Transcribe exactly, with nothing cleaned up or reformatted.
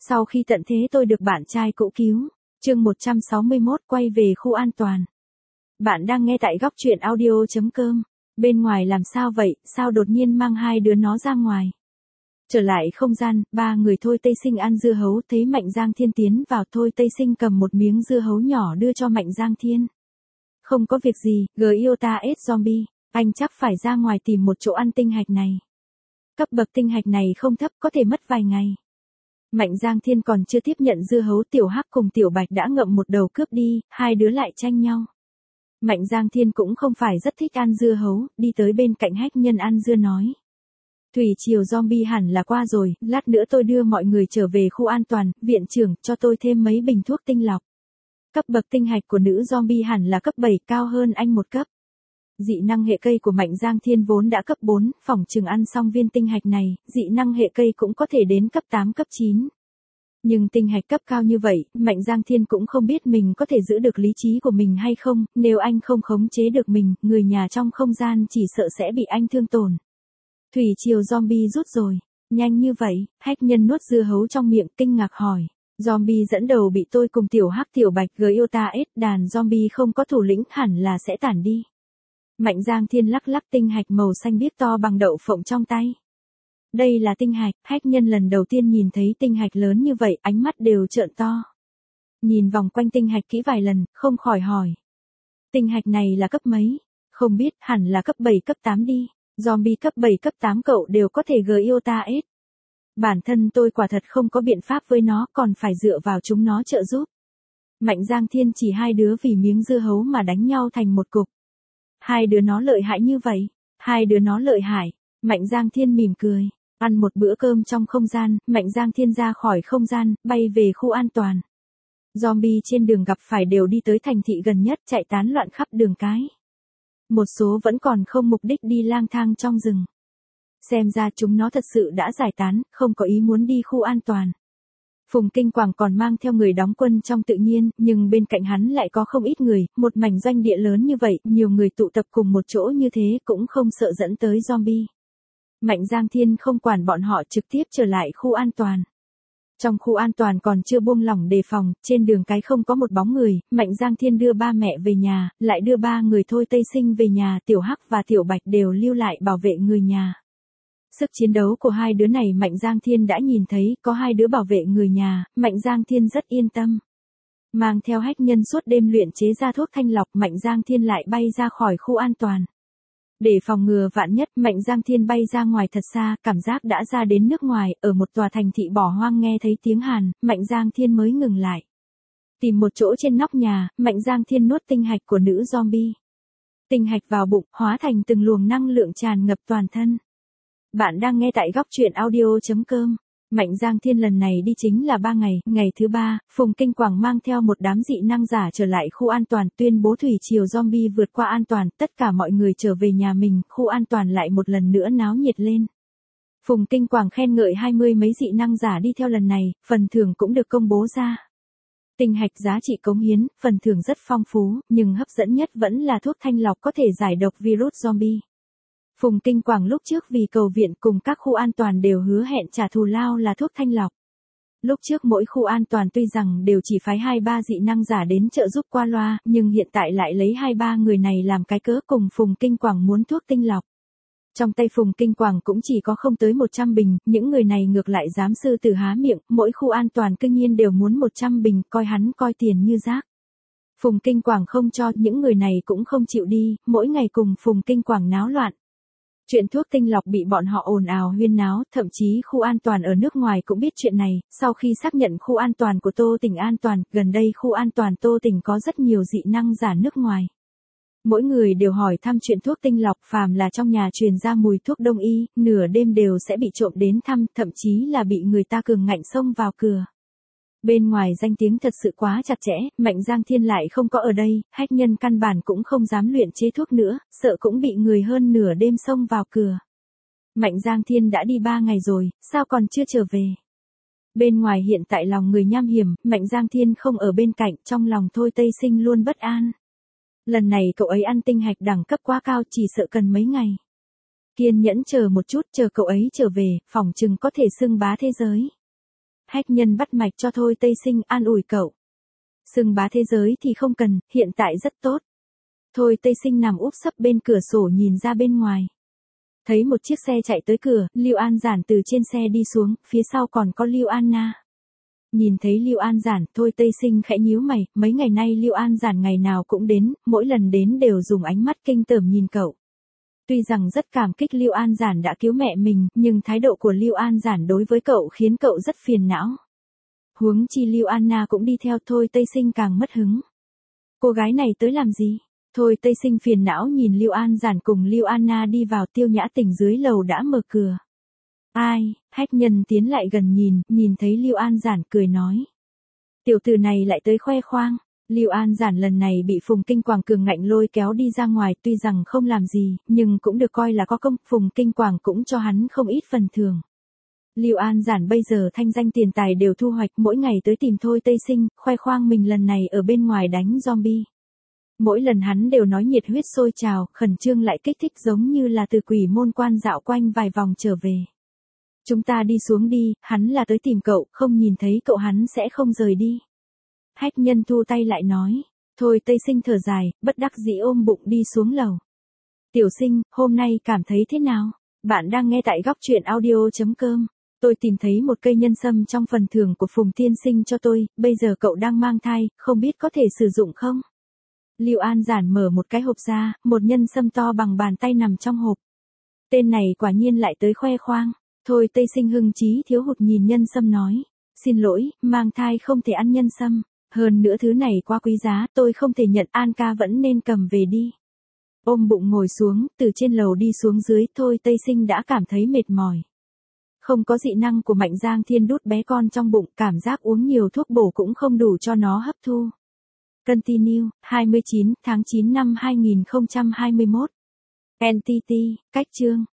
Sau khi tận thế tôi được bạn trai cũ cứu. Chương một trăm sáu mươi mốt quay về khu an toàn. Bạn đang nghe tại góc truyện audio chấm com. Bên ngoài làm sao vậy, sao đột nhiên mang hai đứa nó ra ngoài? Trở lại không gian, ba người Thôi Tây Sinh ăn dưa hấu, thấy Mạnh Giang Thiên tiến vào. Thôi Tây Sinh cầm một miếng dưa hấu nhỏ đưa cho Mạnh Giang Thiên. Không có việc gì, Giota S zombie, anh chắc phải ra ngoài tìm một chỗ ăn tinh hạch này. Cấp bậc tinh hạch này không thấp, có thể mất vài ngày. Mạnh Giang Thiên còn chưa tiếp nhận dưa hấu, Tiểu Hắc cùng Tiểu Bạch đã ngậm một đầu cướp đi, hai đứa lại tranh nhau. Mạnh Giang Thiên cũng không phải rất thích ăn dưa hấu, đi tới bên cạnh Hách Nhân ăn dưa nói. Thủy triều zombie hẳn là qua rồi, lát nữa tôi đưa mọi người trở về khu an toàn, viện trưởng cho tôi thêm mấy bình thuốc tinh lọc. Cấp bậc tinh hạch của nữ zombie hẳn là cấp bảy, cao hơn anh một cấp. Dị năng hệ cây của Mạnh Giang Thiên vốn đã cấp bốn, phỏng chừng ăn xong viên tinh hạch này, dị năng hệ cây cũng có thể đến cấp tám cấp chín. Nhưng tinh hạch cấp cao như vậy, Mạnh Giang Thiên cũng không biết mình có thể giữ được lý trí của mình hay không, nếu anh không khống chế được mình, người nhà trong không gian chỉ sợ sẽ bị anh thương tổn. Thủy triều zombie rút rồi, nhanh như vậy, Hách Nhân nuốt dưa hấu trong miệng kinh ngạc hỏi. Zombie dẫn đầu bị tôi cùng Tiểu Hắc Tiểu Bạch Giota S, đàn zombie không có thủ lĩnh hẳn là sẽ tản đi. Mạnh Giang Thiên lắc lắc tinh hạch màu xanh biếc to bằng đậu phộng trong tay. Đây là tinh hạch, Hách Nhân lần đầu tiên nhìn thấy tinh hạch lớn như vậy, ánh mắt đều trợn to. Nhìn vòng quanh tinh hạch kỹ vài lần, không khỏi hỏi. Tinh hạch này là cấp mấy? Không biết, hẳn là cấp bảy cấp tám đi. Zombie cấp bảy cấp tám cậu đều có thể Giota S. Bản thân tôi quả thật không có biện pháp với nó, còn phải dựa vào chúng nó trợ giúp. Mạnh Giang Thiên chỉ hai đứa vì miếng dưa hấu mà đánh nhau thành một cục. Hai đứa nó lợi hại như vậy, hai đứa nó lợi hại. Mạnh Giang Thiên mỉm cười, ăn một bữa cơm trong không gian, Mạnh Giang Thiên ra khỏi không gian, bay về khu an toàn. Zombie trên đường gặp phải đều đi tới thành thị gần nhất, chạy tán loạn khắp đường cái. Một số vẫn còn không mục đích đi lang thang trong rừng. Xem ra chúng nó thật sự đã giải tán, không có ý muốn đi khu an toàn. Phùng Kinh Quảng còn mang theo người đóng quân trong tự nhiên, nhưng bên cạnh hắn lại có không ít người, một mảnh doanh địa lớn như vậy, nhiều người tụ tập cùng một chỗ như thế cũng không sợ dẫn tới zombie. Mạnh Giang Thiên không quản bọn họ, trực tiếp trở lại khu an toàn. Trong khu an toàn còn chưa buông lỏng đề phòng, trên đường cái không có một bóng người, Mạnh Giang Thiên đưa ba mẹ về nhà, lại đưa ba người Thôi Tây Sinh về nhà, Tiểu Hắc và Tiểu Bạch đều lưu lại bảo vệ người nhà. Sức chiến đấu của hai đứa này Mạnh Giang Thiên đã nhìn thấy, có hai đứa bảo vệ người nhà, Mạnh Giang Thiên rất yên tâm. Mang theo Hách Nhân suốt đêm luyện chế ra thuốc thanh lọc, Mạnh Giang Thiên lại bay ra khỏi khu an toàn. Để phòng ngừa vạn nhất, Mạnh Giang Thiên bay ra ngoài thật xa, cảm giác đã ra đến nước ngoài, ở một tòa thành thị bỏ hoang nghe thấy tiếng Hàn, Mạnh Giang Thiên mới ngừng lại. Tìm một chỗ trên nóc nhà, Mạnh Giang Thiên nuốt tinh hạch của nữ zombie. Tinh hạch vào bụng, hóa thành từng luồng năng lượng tràn ngập toàn thân. Bạn đang nghe tại góc truyện audio chấm com. Mạnh Giang Thiên lần này đi chính là ba ngày, ngày thứ ba, Phùng Kinh Quảng mang theo một đám dị năng giả trở lại khu an toàn, tuyên bố thủy triều zombie vượt qua an toàn, tất cả mọi người trở về nhà mình, khu an toàn lại một lần nữa náo nhiệt lên. Phùng Kinh Quảng khen ngợi hai mươi mấy dị năng giả đi theo lần này, phần thưởng cũng được công bố ra. Tinh hạch giá trị cống hiến, phần thưởng rất phong phú, nhưng hấp dẫn nhất vẫn là thuốc thanh lọc có thể giải độc virus zombie. Phùng Kinh Quảng lúc trước vì cầu viện cùng các khu an toàn đều hứa hẹn trả thù lao là thuốc thanh lọc. Lúc trước mỗi khu an toàn tuy rằng đều chỉ phái hai ba dị năng giả đến trợ giúp qua loa, nhưng hiện tại lại lấy hai ba người này làm cái cớ cùng Phùng Kinh Quảng muốn thuốc tinh lọc. Trong tay Phùng Kinh Quảng cũng chỉ có không tới một trăm bình, những người này ngược lại dám sư tử há miệng, mỗi khu an toàn cương nhiên đều muốn một trăm bình, coi hắn coi tiền như rác. Phùng Kinh Quảng không cho, những người này cũng không chịu đi, mỗi ngày cùng Phùng Kinh Quảng náo loạn. Chuyện thuốc tinh lọc bị bọn họ ồn ào huyên náo, thậm chí khu an toàn ở nước ngoài cũng biết chuyện này, sau khi xác nhận khu an toàn của Tô Tỉnh an toàn, gần đây khu an toàn Tô Tỉnh có rất nhiều dị năng giả nước ngoài. Mỗi người đều hỏi thăm chuyện thuốc tinh lọc, phàm là trong nhà truyền ra mùi thuốc đông y, nửa đêm đều sẽ bị trộm đến thăm, thậm chí là bị người ta cường ngạnh xông vào cửa. Bên ngoài danh tiếng thật sự quá chặt chẽ, Mạnh Giang Thiên lại không có ở đây, Hách Nhân căn bản cũng không dám luyện chế thuốc nữa, sợ cũng bị người hơn nửa đêm xông vào cửa. Mạnh Giang Thiên đã đi ba ngày rồi, sao còn chưa trở về? Bên ngoài hiện tại lòng người nham hiểm, Mạnh Giang Thiên không ở bên cạnh, trong lòng Thôi Tây Sinh luôn bất an. Lần này cậu ấy ăn tinh hạch đẳng cấp quá cao, chỉ sợ cần mấy ngày. Kiên nhẫn chờ một chút, chờ cậu ấy trở về, phỏng chừng có thể xưng bá thế giới. hách nhân bắt mạch cho Thôi Tây Sinh an ủi cậu. Xưng bá thế giới thì không cần, hiện tại rất tốt. Thôi Tây Sinh nằm úp sấp bên cửa sổ nhìn ra bên ngoài. Thấy một chiếc xe chạy tới cửa, Lưu An Giản từ trên xe đi xuống, phía sau còn có Lưu An Na. Nhìn thấy Lưu An Giản, Thôi Tây Sinh khẽ nhíu mày, mấy ngày nay Lưu An Giản ngày nào cũng đến, mỗi lần đến đều dùng ánh mắt kinh tởm nhìn cậu. Tuy rằng rất cảm kích Lưu An Giản đã cứu mẹ mình, nhưng thái độ của Lưu An Giản đối với cậu khiến cậu rất phiền não. Huống chi Lưu An Na cũng đi theo, Thôi Tây Sinh càng mất hứng. Cô gái này tới làm gì? Thôi Tây Sinh phiền não nhìn Lưu An Giản cùng Lưu An Na đi vào. Tiêu Nhã Tình dưới lầu đã mở cửa. Ai? Hách nhân tiến lại gần nhìn, nhìn thấy Lưu An Giản cười nói. Tiểu tử này lại tới khoe khoang. Lưu An Giản lần này bị Phùng Kinh Quảng cường ngạnh lôi kéo đi ra ngoài, tuy rằng không làm gì, nhưng cũng được coi là có công, Phùng Kinh Quảng cũng cho hắn không ít phần thưởng. Lưu An Giản bây giờ thanh danh tiền tài đều thu hoạch, mỗi ngày tới tìm Thôi Tây Sinh, khoe khoang mình lần này ở bên ngoài đánh zombie. Mỗi lần hắn đều nói nhiệt huyết sôi trào, khẩn trương lại kích thích giống như là từ quỷ môn quan dạo quanh vài vòng trở về. Chúng ta đi xuống đi, hắn là tới tìm cậu, không nhìn thấy cậu hắn sẽ không rời đi. Hách nhân thu tay lại nói. Thôi Tây Sinh thở dài, bất đắc dĩ ôm bụng đi xuống lầu. Tiểu Sinh, hôm nay cảm thấy thế nào? Bạn đang nghe tại góc truyện audio chấm com. Tôi tìm thấy một cây nhân sâm trong phần thưởng của Phùng Tiên Sinh cho tôi, bây giờ cậu đang mang thai, không biết có thể sử dụng không? Lưu An Giản mở một cái hộp ra, một nhân sâm to bằng bàn tay nằm trong hộp. Tên này quả nhiên lại tới khoe khoang. Thôi Tây Sinh hưng trí thiếu hụt nhìn nhân sâm nói. Xin lỗi, mang thai không thể ăn nhân sâm. Hơn nữa thứ này quá quý giá, tôi không thể nhận, An ca vẫn nên cầm về đi. Ôm bụng ngồi xuống, từ trên lầu đi xuống dưới, Thôi Tây Sinh đã cảm thấy mệt mỏi. Không có dị năng của Mạnh Giang Thiên đút bé con trong bụng, cảm giác uống nhiều thuốc bổ cũng không đủ cho nó hấp thu. Continue, hai mươi chín tháng chín năm hai nghìn không trăm hai mươi mốt. en tê tê, cách chương.